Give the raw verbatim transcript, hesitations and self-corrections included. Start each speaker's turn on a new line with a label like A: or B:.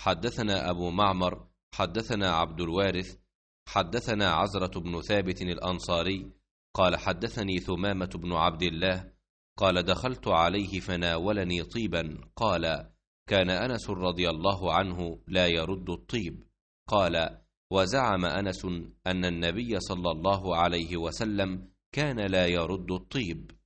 A: حدثنا أبو معمر حدثنا عبد الوارث حدثنا عزرة بن ثابت الأنصاري قال حدثني ثمامة بن عبد الله قال دخلت عليه فناولني طيبا، قال كان أنس رضي الله عنه لا يرد الطيب. قال وزعم أنس أن النبي صلى الله عليه وسلم كان لا يرد الطيب.